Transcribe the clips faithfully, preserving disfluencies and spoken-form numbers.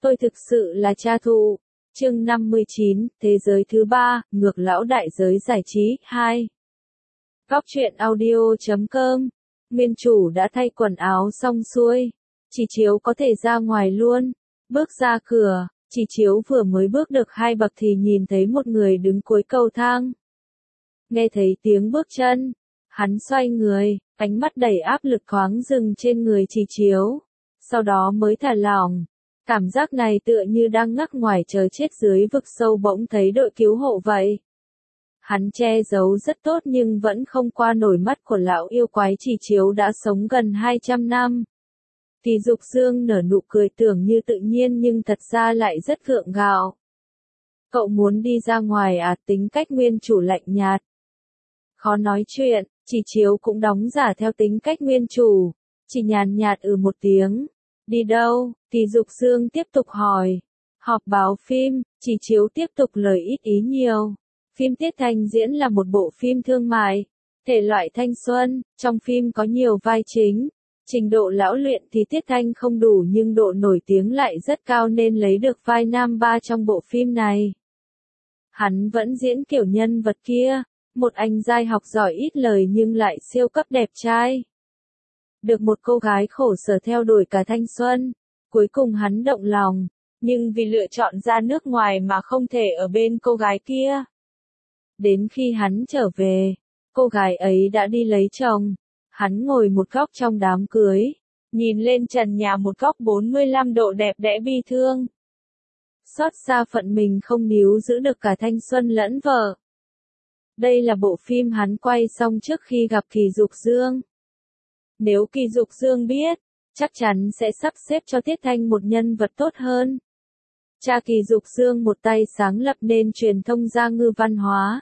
Tôi thực sự là cha thụ. Chương năm mươi chín, Thế giới thứ ba, ngược lão đại giới giải trí, hai. Góc truyện audio chấm com. Nguyên chủ đã thay quần áo xong xuôi. Chị Chiếu có thể ra ngoài luôn. Bước ra cửa, chị Chiếu vừa mới bước được hai bậc thì nhìn thấy một người đứng cuối cầu thang. Nghe thấy tiếng bước chân, hắn xoay người, ánh mắt đầy áp lực thoáng dừng trên người chị Chiếu. Sau đó mới thả lỏng. Cảm giác này tựa như đang ngắc ngoài chờ chết dưới vực sâu bỗng thấy đội cứu hộ vậy. Hắn che giấu rất tốt nhưng vẫn không qua nổi mắt của lão yêu quái chị Chiếu đã sống gần hai trăm năm. Thì Dục Dương nở nụ cười tưởng như tự nhiên nhưng thật ra lại rất gượng gạo. Cậu muốn đi ra ngoài à? Tính cách nguyên chủ lạnh nhạt. Khó nói chuyện, chị Chiếu cũng đóng giả theo tính cách nguyên chủ. Chỉ nhàn nhạt ừ một tiếng. Đi đâu? Thì Dục Dương tiếp tục hỏi. Họp báo phim, chị Chiếu tiếp tục lời ít ý nhiều. Phim Tiết Thanh diễn là một bộ phim thương mại, thể loại thanh xuân, trong phim có nhiều vai chính. Trình độ lão luyện thì Tiết Thanh không đủ nhưng độ nổi tiếng lại rất cao nên lấy được vai nam ba trong bộ phim này. Hắn vẫn diễn kiểu nhân vật kia, một anh giai học giỏi ít lời nhưng lại siêu cấp đẹp trai. Được một cô gái khổ sở theo đuổi cả thanh xuân, cuối cùng hắn động lòng, nhưng vì lựa chọn ra nước ngoài mà không thể ở bên cô gái kia. Đến khi hắn trở về, cô gái ấy đã đi lấy chồng, hắn ngồi một góc trong đám cưới, nhìn lên trần nhà một góc bốn mươi lăm độ đẹp đẽ bi thương. Xót xa phận mình không níu giữ được cả thanh xuân lẫn vợ. Đây là bộ phim hắn quay xong trước khi gặp Kỳ Dục Dương. Nếu Kỳ Dục Dương biết, chắc chắn sẽ sắp xếp cho Tiết Thanh một nhân vật tốt hơn. Cha Kỳ Dục Dương một tay sáng lập nên truyền thông Gia Ngư Văn Hóa.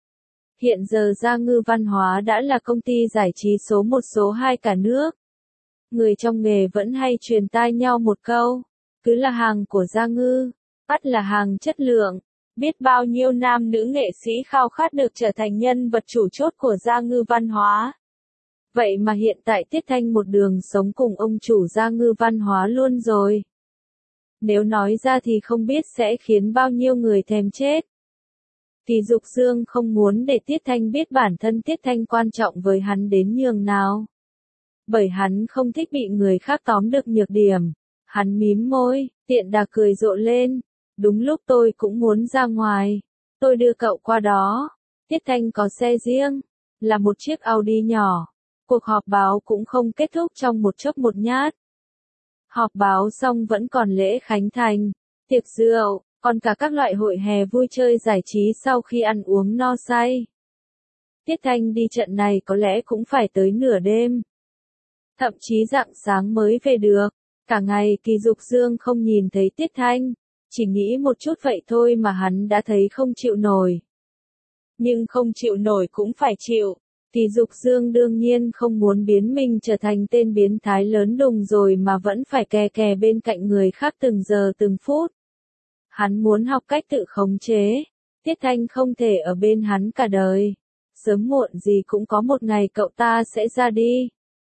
Hiện giờ Gia Ngư Văn Hóa đã là công ty giải trí số một số hai cả nước. Người trong nghề vẫn hay truyền tai nhau một câu, cứ là hàng của Gia Ngư, bắt là hàng chất lượng. Biết bao nhiêu nam nữ nghệ sĩ khao khát được trở thành nhân vật chủ chốt của Gia Ngư Văn Hóa. Vậy mà hiện tại Tiết Thanh một đường sống cùng ông chủ Gia Ngư Văn Hóa luôn rồi. Nếu nói ra thì không biết sẽ khiến bao nhiêu người thèm chết. Thì Dục Dương không muốn để Tiết Thanh biết bản thân Tiết Thanh quan trọng với hắn đến nhường nào. Bởi hắn không thích bị người khác tóm được nhược điểm. Hắn mím môi, tiện đà cười rộ lên. Đúng lúc tôi cũng muốn ra ngoài. Tôi đưa cậu qua đó. Tiết Thanh có xe riêng, là một chiếc Audi nhỏ. Cuộc họp báo cũng không kết thúc trong một chốc một nhát. Họp báo xong vẫn còn lễ khánh thành, tiệc rượu, còn cả các loại hội hè vui chơi giải trí sau khi ăn uống no say. Tiết Thanh đi trận này có lẽ cũng phải tới nửa đêm. Thậm chí rạng sáng mới về được. Cả ngày Kỳ Dục Dương không nhìn thấy Tiết Thanh. Chỉ nghĩ một chút vậy thôi mà hắn đã thấy không chịu nổi. Nhưng không chịu nổi cũng phải chịu. Thì Dục Dương đương nhiên không muốn biến mình trở thành tên biến thái lớn đùng rồi mà vẫn phải kè kè bên cạnh người khác từng giờ từng phút. Hắn muốn học cách tự khống chế. Tiết Thanh không thể ở bên hắn cả đời. Sớm muộn gì cũng có một ngày cậu ta sẽ ra đi.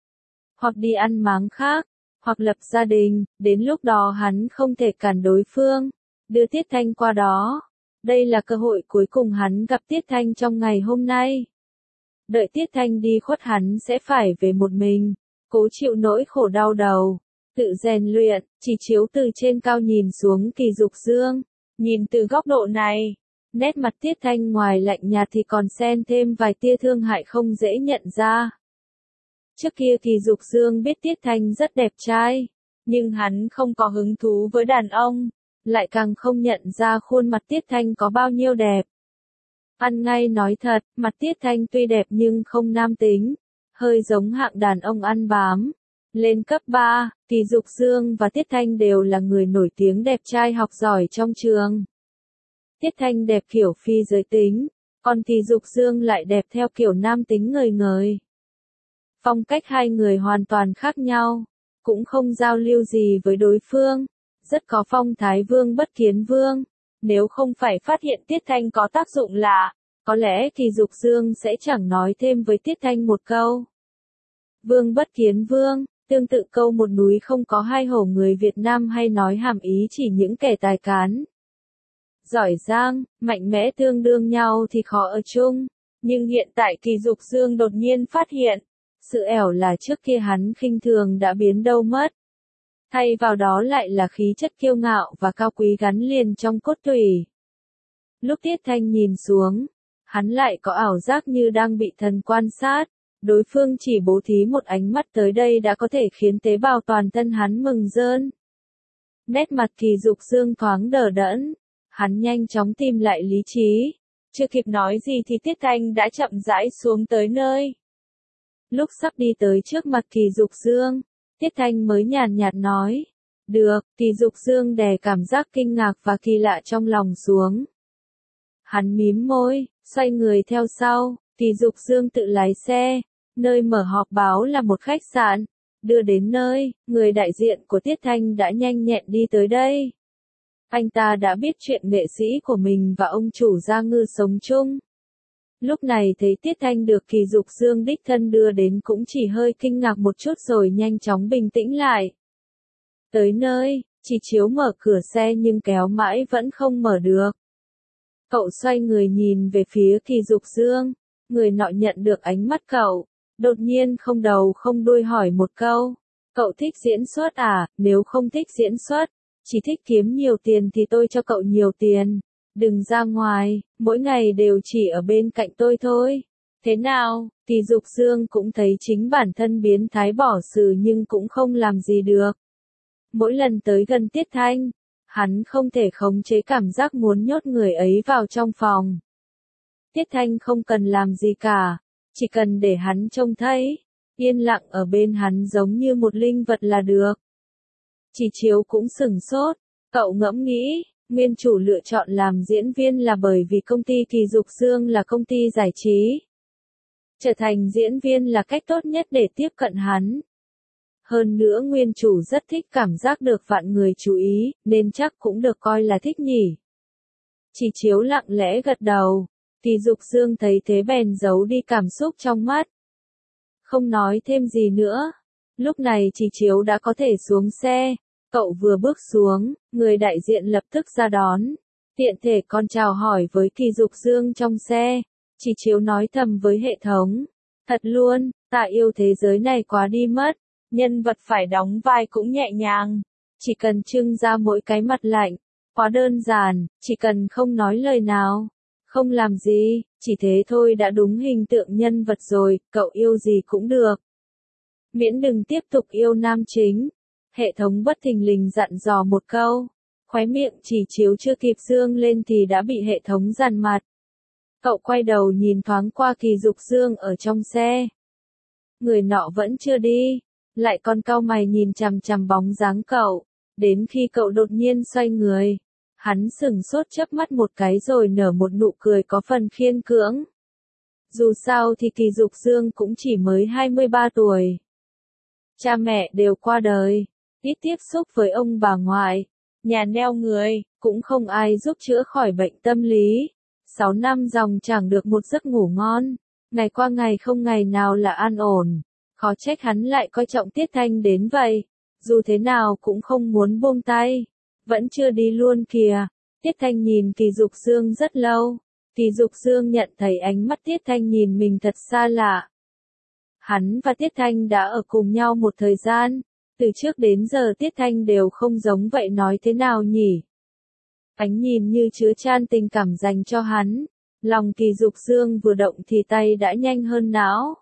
Hoặc đi ăn máng khác, hoặc lập gia đình, đến lúc đó hắn không thể cản đối phương. Đưa Tiết Thanh qua đó. Đây là cơ hội cuối cùng hắn gặp Tiết Thanh trong ngày hôm nay. Đợi Tiết Thanh đi khuất hắn sẽ phải về một mình, cố chịu nỗi khổ đau đầu, tự rèn luyện. Chỉ Chiếu từ trên cao nhìn xuống Kỳ Dục Dương, nhìn từ góc độ này, nét mặt Tiết Thanh ngoài lạnh nhạt thì còn xen thêm vài tia thương hại không dễ nhận ra. Trước kia Kỳ Dục Dương biết Tiết Thanh rất đẹp trai, nhưng hắn không có hứng thú với đàn ông, lại càng không nhận ra khuôn mặt Tiết Thanh có bao nhiêu đẹp. Ăn ngay nói thật, mặt Tiết Thanh tuy đẹp nhưng không nam tính, hơi giống hạng đàn ông ăn bám. Lên cấp ba, Kỳ Dục Dương và Tiết Thanh đều là người nổi tiếng đẹp trai học giỏi trong trường. Tiết Thanh đẹp kiểu phi giới tính, còn Kỳ Dục Dương lại đẹp theo kiểu nam tính ngời ngời. Phong cách hai người hoàn toàn khác nhau, cũng không giao lưu gì với đối phương, rất có phong thái vương bất kiến vương. Nếu không phải phát hiện Tiết Thanh có tác dụng lạ, có lẽ Kỳ Dục Dương sẽ chẳng nói thêm với Tiết Thanh một câu. Vương bất kiến vương, Tương tự câu một núi không có hai hổ người Việt Nam hay nói hàm ý chỉ những kẻ tài cán, giỏi giang, mạnh mẽ tương đương nhau thì khó ở chung. Nhưng hiện tại Kỳ Dục Dương đột nhiên phát hiện, sự ẻo là trước kia hắn khinh thường đã biến đâu mất. Thay vào đó lại là khí chất kiêu ngạo và cao quý gắn liền trong cốt tủy. Lúc Tiết Thanh nhìn xuống, hắn lại có ảo giác như đang bị thần quan sát. Đối phương chỉ bố thí một ánh mắt tới đây đã có thể khiến tế bào toàn thân hắn mừng rơn. Nét mặt Kỳ Dục Dương thoáng đờ đẫn, hắn nhanh chóng tìm lại lý trí. Chưa kịp nói gì thì Tiết Thanh đã chậm rãi xuống tới nơi. Lúc sắp đi tới trước mặt Kỳ Dục Dương, Tiết Thanh mới nhàn nhạt nói, được. Kỳ Dục Dương đè cảm giác kinh ngạc và kỳ lạ trong lòng xuống. Hắn mím môi, xoay người theo sau. Kỳ Dục Dương tự lái xe, nơi mở họp báo là một khách sạn. Đưa đến nơi, người đại diện của Tiết Thanh đã nhanh nhẹn đi tới đây. Anh ta đã biết chuyện nghệ sĩ của mình và ông chủ Gia Ngư sống chung. Lúc này thấy Tiết Thanh được Kỳ Dục Dương đích thân đưa đến cũng chỉ hơi kinh ngạc một chút rồi nhanh chóng bình tĩnh lại. Tới nơi, Chỉ Chiếu mở cửa xe nhưng kéo mãi vẫn không mở được. Cậu xoay người nhìn về phía Kỳ Dục Dương, người nọ nhận được ánh mắt cậu, đột nhiên không đầu không đuôi hỏi một câu. Cậu thích diễn xuất à? Nếu không thích diễn xuất, chỉ thích kiếm nhiều tiền thì tôi cho cậu nhiều tiền. Đừng ra ngoài, mỗi ngày đều chỉ ở bên cạnh tôi thôi. Thế nào? Kỳ Dục Dương cũng thấy chính bản thân biến thái bỏ xử nhưng cũng không làm gì được. Mỗi lần tới gần Tiết Thanh, hắn không thể khống chế cảm giác muốn nhốt người ấy vào trong phòng. Tiết Thanh không cần làm gì cả, chỉ cần để hắn trông thấy, yên lặng ở bên hắn giống như một linh vật là được. Chỉ Chiếu cũng sửng sốt, cậu ngẫm nghĩ, nguyên chủ lựa chọn làm diễn viên là bởi vì công ty Kỳ Dục Dương là công ty giải trí. Trở thành diễn viên là cách tốt nhất để tiếp cận hắn. Hơn nữa nguyên chủ rất thích cảm giác được vạn người chú ý, nên chắc cũng được coi là thích nhỉ. Chỉ Chiếu lặng lẽ gật đầu, Kỳ Dục Dương thấy thế bèn giấu đi cảm xúc trong mắt. Không nói thêm gì nữa. Lúc này Chỉ Chiếu đã có thể xuống xe. Cậu vừa bước xuống, người đại diện lập tức ra đón. Tiện thể còn chào hỏi với Kỳ Dục Dương trong xe. Chỉ Chiếu nói thầm với hệ thống. Thật luôn, ta yêu thế giới này quá đi mất. Nhân vật phải đóng vai cũng nhẹ nhàng. Chỉ cần trưng ra mỗi cái mặt lạnh. Quá đơn giản, chỉ cần không nói lời nào. Không làm gì, chỉ thế thôi đã đúng hình tượng nhân vật rồi, cậu yêu gì cũng được. Miễn đừng tiếp tục yêu nam chính. Hệ thống bất thình lình dặn dò một câu. Khóe miệng Chỉ Chiếu chưa kịp dương lên thì đã bị hệ thống dằn mặt. Cậu quay đầu nhìn thoáng qua Kỳ Dục Dương ở trong xe. Người nọ vẫn chưa đi, lại còn cau mày nhìn chằm chằm bóng dáng cậu, đến khi cậu đột nhiên xoay người. Hắn sửng sốt chớp mắt một cái rồi nở một nụ cười có phần khiên cưỡng. Dù sao thì Kỳ Dục Dương cũng chỉ mới hai mươi ba tuổi. Cha mẹ đều qua đời, ít tiếp xúc với ông bà ngoại, nhà neo người, cũng không ai giúp chữa khỏi bệnh tâm lý. Sáu năm dòng chẳng được một giấc ngủ ngon, ngày qua ngày không ngày nào là an ổn. Khó trách hắn lại coi trọng Tiết Thanh đến vậy, dù thế nào cũng không muốn buông tay. Vẫn chưa đi luôn kìa. Tiết Thanh nhìn Kỳ Dục Dương rất lâu. Kỳ Dục Dương nhận thấy ánh mắt Tiết Thanh nhìn mình thật xa lạ. Hắn và Tiết Thanh đã ở cùng nhau một thời gian. Từ trước đến giờ Tiết Thanh đều không giống vậy, nói thế nào nhỉ? Ánh nhìn như chứa chan tình cảm dành cho hắn. Lòng Kỳ Dục Dương vừa động thì tay đã nhanh hơn não.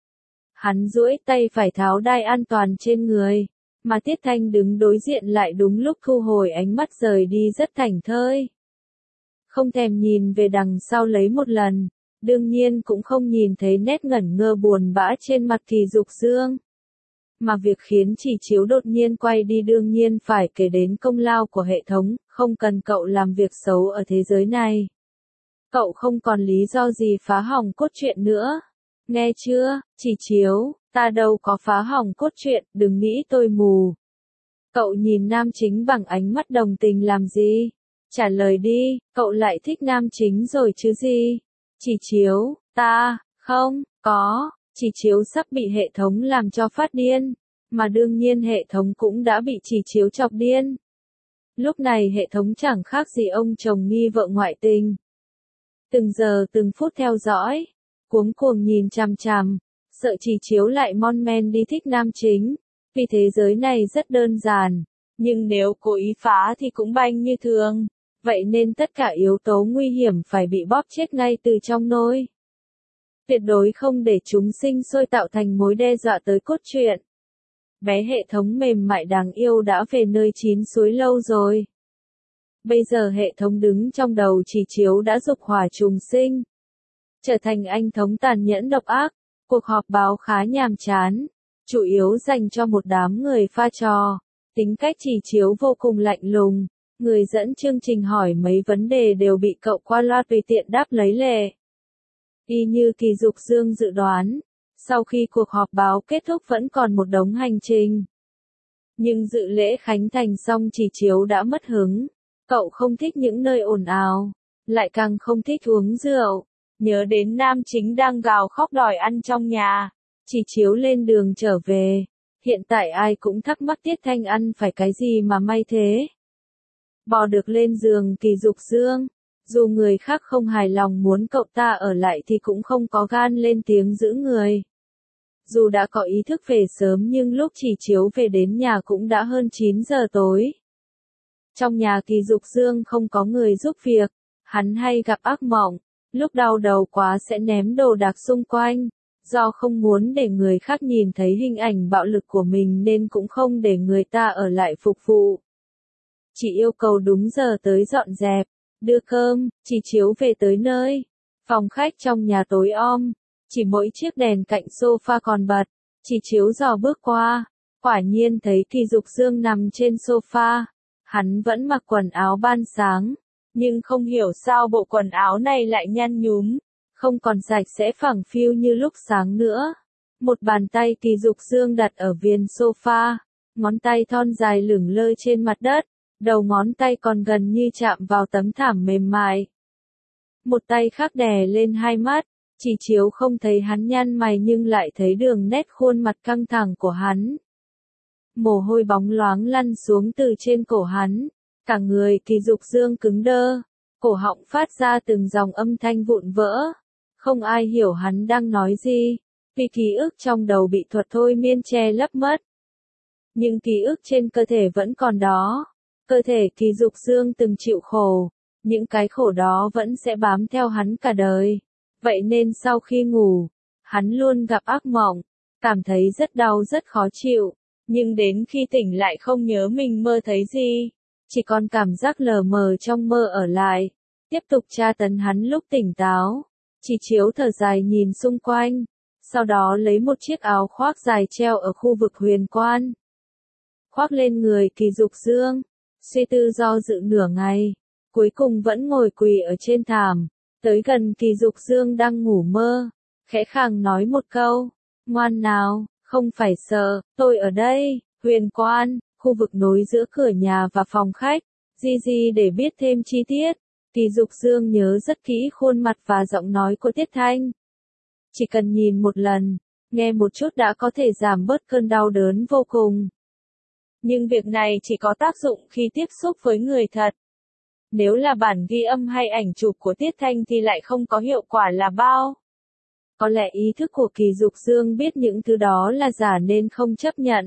Hắn duỗi tay phải tháo đai an toàn trên người. Mà Tiết Thanh đứng đối diện lại đúng lúc thu hồi ánh mắt rời đi rất thảnh thơi. Không thèm nhìn về đằng sau lấy một lần, đương nhiên cũng không nhìn thấy nét ngẩn ngơ buồn bã trên mặt Kỳ Dục Dương. Mà việc khiến Chỉ Chiếu đột nhiên quay đi đương nhiên phải kể đến công lao của hệ thống, không cần cậu làm việc xấu ở thế giới này. Cậu không còn lý do gì phá hỏng cốt truyện nữa. Nghe chưa, Chỉ Chiếu? Ta đâu có phá hỏng cốt truyện, đừng nghĩ tôi mù. Cậu nhìn nam chính bằng ánh mắt đồng tình làm gì? Trả lời đi, cậu lại thích nam chính rồi chứ gì? Chỉ Chiếu, ta, không, có, Chỉ Chiếu sắp bị hệ thống làm cho phát điên. Mà đương nhiên hệ thống cũng đã bị Chỉ Chiếu chọc điên. Lúc này hệ thống chẳng khác gì ông chồng nghi vợ ngoại tình. Từng giờ từng phút theo dõi, cuống cuồng nhìn chằm chằm, sợ Chỉ Chiếu lại mon men đi thích nam chính. Vì thế giới này rất đơn giản, nhưng nếu cố ý phá thì cũng banh như thường. Vậy nên tất cả yếu tố nguy hiểm phải bị bóp chết ngay từ trong nôi. Tuyệt đối không để chúng sinh sôi tạo thành mối đe dọa tới cốt truyện. Bé hệ thống mềm mại đáng yêu đã về nơi chín suối lâu rồi. Bây giờ hệ thống đứng trong đầu Chỉ Chiếu đã dục hỏa trùng sinh. Trở thành anh thống tàn nhẫn độc ác, cuộc họp báo khá nhàm chán, chủ yếu dành cho một đám người pha trò. Tính cách Chỉ Chiếu vô cùng lạnh lùng, người dẫn chương trình hỏi mấy vấn đề đều bị cậu qua loa tùy tiện đáp lấy lệ. Y như Kỳ Dục Dương dự đoán, sau khi cuộc họp báo kết thúc vẫn còn một đống hành trình. Nhưng dự lễ khánh thành xong Chỉ Chiếu đã mất hứng, cậu không thích những nơi ồn ào, lại càng không thích uống rượu. Nhớ đến nam chính đang gào khóc đòi ăn trong nhà, Chỉ Chiếu lên đường trở về. Hiện tại ai cũng thắc mắc Tiết Thanh ăn phải cái gì mà may thế. Bò được lên giường Kỳ Dục Dương, dù người khác không hài lòng muốn cậu ta ở lại thì cũng không có gan lên tiếng giữ người. Dù đã có ý thức về sớm nhưng lúc Chỉ Chiếu về đến nhà cũng đã hơn chín giờ tối. Trong nhà Kỳ Dục Dương không có người giúp việc, hắn hay gặp ác mộng, lúc đau đầu quá sẽ ném đồ đạc xung quanh. Do không muốn để người khác nhìn thấy hình ảnh bạo lực của mình nên cũng không để người ta ở lại phục vụ. Chỉ yêu cầu đúng giờ tới dọn dẹp, đưa cơm. Chỉ Chiếu về tới nơi. Phòng khách trong nhà tối om, chỉ mỗi chiếc đèn cạnh sofa còn bật. Chỉ Chiếu dò bước qua, quả nhiên thấy Kỳ Dục Dương nằm trên sofa. Hắn vẫn mặc quần áo ban sáng, nhưng không hiểu sao bộ quần áo này lại nhăn nhúm, không còn sạch sẽ phẳng phiu như lúc sáng nữa. Một bàn tay Kỳ Dục Dương đặt ở viền sofa, ngón tay thon dài lửng lơ trên mặt đất, đầu ngón tay còn gần như chạm vào tấm thảm mềm mại. Một tay khác đè lên hai mắt, Chỉ Chiếu không thấy hắn nhăn mày nhưng lại thấy đường nét khuôn mặt căng thẳng của hắn. Mồ hôi bóng loáng lăn xuống từ trên cổ hắn, cả người Kỳ Dục Dương cứng đơ, cổ họng phát ra từng dòng âm thanh vụn vỡ. Không ai hiểu hắn đang nói gì, vì ký ức trong đầu bị thuật thôi miên che lấp mất. Nhưng ký ức trên cơ thể vẫn còn đó. Cơ thể Kỳ Dục Dương từng chịu khổ, những cái khổ đó vẫn sẽ bám theo hắn cả đời. Vậy nên sau khi ngủ, hắn luôn gặp ác mộng, cảm thấy rất đau rất khó chịu, nhưng đến khi tỉnh lại không nhớ mình mơ thấy gì, chỉ còn cảm giác lờ mờ trong mơ ở lại, tiếp tục tra tấn hắn lúc tỉnh táo. Chỉ Chiếu thở dài nhìn xung quanh, sau đó lấy một chiếc áo khoác dài treo ở khu vực huyền quan. Khoác lên người Kỳ Dục Dương, suy tư do dự nửa ngày, cuối cùng vẫn ngồi quỳ ở trên thảm, tới gần Kỳ Dục Dương đang ngủ mơ, khẽ khàng nói một câu, ngoan nào, không phải sợ, tôi ở đây. Huyền quan, khu vực nối giữa cửa nhà và phòng khách. Di Di để biết thêm chi tiết. Kỳ Dục Dương nhớ rất kỹ khuôn mặt và giọng nói của Tiết Thanh. Chỉ cần nhìn một lần, nghe một chút đã có thể giảm bớt cơn đau đớn vô cùng. Nhưng việc này chỉ có tác dụng khi tiếp xúc với người thật. Nếu là bản ghi âm hay ảnh chụp của Tiết Thanh thì lại không có hiệu quả là bao. Có lẽ ý thức của Kỳ Dục Dương biết những thứ đó là giả nên không chấp nhận.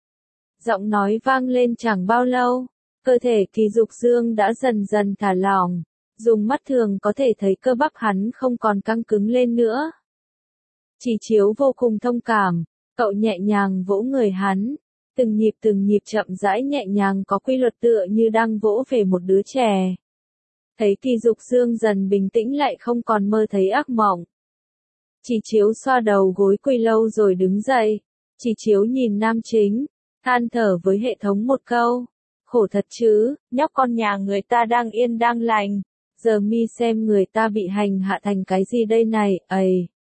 Giọng nói vang lên chẳng bao lâu, cơ thể Kỳ Dục Dương đã dần dần thả lỏng, dùng mắt thường có thể thấy cơ bắp hắn không còn căng cứng lên nữa. Chỉ Chiếu vô cùng thông cảm, cậu nhẹ nhàng vỗ người hắn, từng nhịp từng nhịp chậm rãi nhẹ nhàng có quy luật tựa như đang vỗ về một đứa trẻ. Thấy Kỳ Dục Dương dần bình tĩnh lại không còn mơ thấy ác mộng. Chỉ Chiếu xoa đầu gối quỳ lâu rồi đứng dậy. Chỉ Chiếu nhìn nam chính, than thở với hệ thống một câu. Khổ thật chứ, nhóc con nhà người ta đang yên đang lành. Giờ mi xem người ta bị hành hạ thành cái gì đây này, ầy.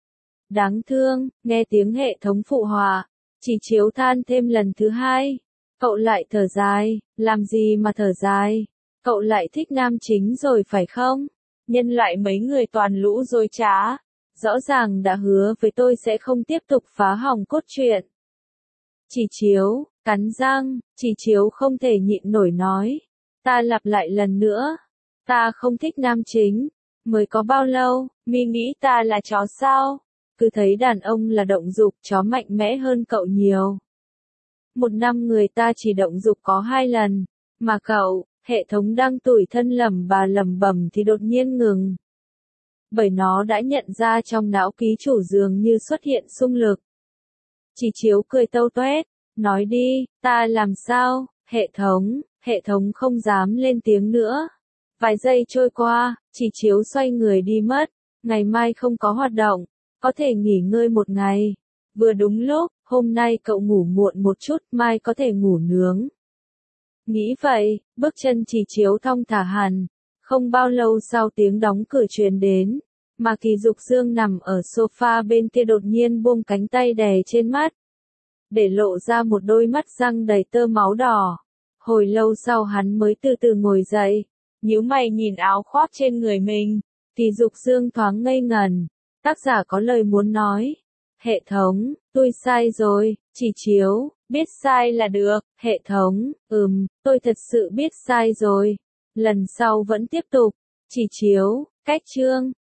Đáng thương, nghe tiếng hệ thống phụ họa. Chỉ Chiếu than thêm lần thứ hai. Cậu lại thở dài, làm gì mà thở dài. Cậu lại thích nam chính rồi phải không? Nhân loại mấy người toàn lũ dối trá. Rõ ràng đã hứa với tôi sẽ không tiếp tục phá hỏng cốt truyện. Chỉ Chiếu, cắn răng, Chỉ Chiếu không thể nhịn nổi nói. Ta lặp lại lần nữa. Ta không thích nam chính. Mới có bao lâu, mi nghĩ ta là chó sao? Cứ thấy đàn ông là động dục, chó mạnh mẽ hơn cậu nhiều. Một năm người ta chỉ động dục có hai lần. Mà cậu, hệ thống đang tủi thân lẩm bà lẩm bẩm thì đột nhiên ngừng. Bởi nó đã nhận ra trong não ký chủ dường như xuất hiện xung lực. Chỉ Chiếu cười tâu toét, nói đi, ta làm sao, hệ thống, hệ thống không dám lên tiếng nữa. Vài giây trôi qua, Chỉ Chiếu xoay người đi mất, ngày mai không có hoạt động, có thể nghỉ ngơi một ngày. Vừa đúng lúc, hôm nay cậu ngủ muộn một chút, mai có thể ngủ nướng. Nghĩ vậy, bước chân Chỉ Chiếu thong thả hẳn, không bao lâu sau tiếng đóng cửa truyền đến, mà Kỳ Dục Dương nằm ở sofa bên kia đột nhiên buông cánh tay đè trên mắt, để lộ ra một đôi mắt răng đầy tơ máu đỏ. Hồi lâu sau hắn mới từ từ ngồi dậy, nhíu mày nhìn áo khoác trên người mình. Kỳ Dục Dương thoáng ngây ngần, tác giả có lời muốn nói. Hệ thống, tôi sai rồi. Chỉ Chiếu, biết sai là được. Hệ thống, ừm, tôi thật sự biết sai rồi. Lần sau vẫn tiếp tục. Chỉ Chiếu, cách chương.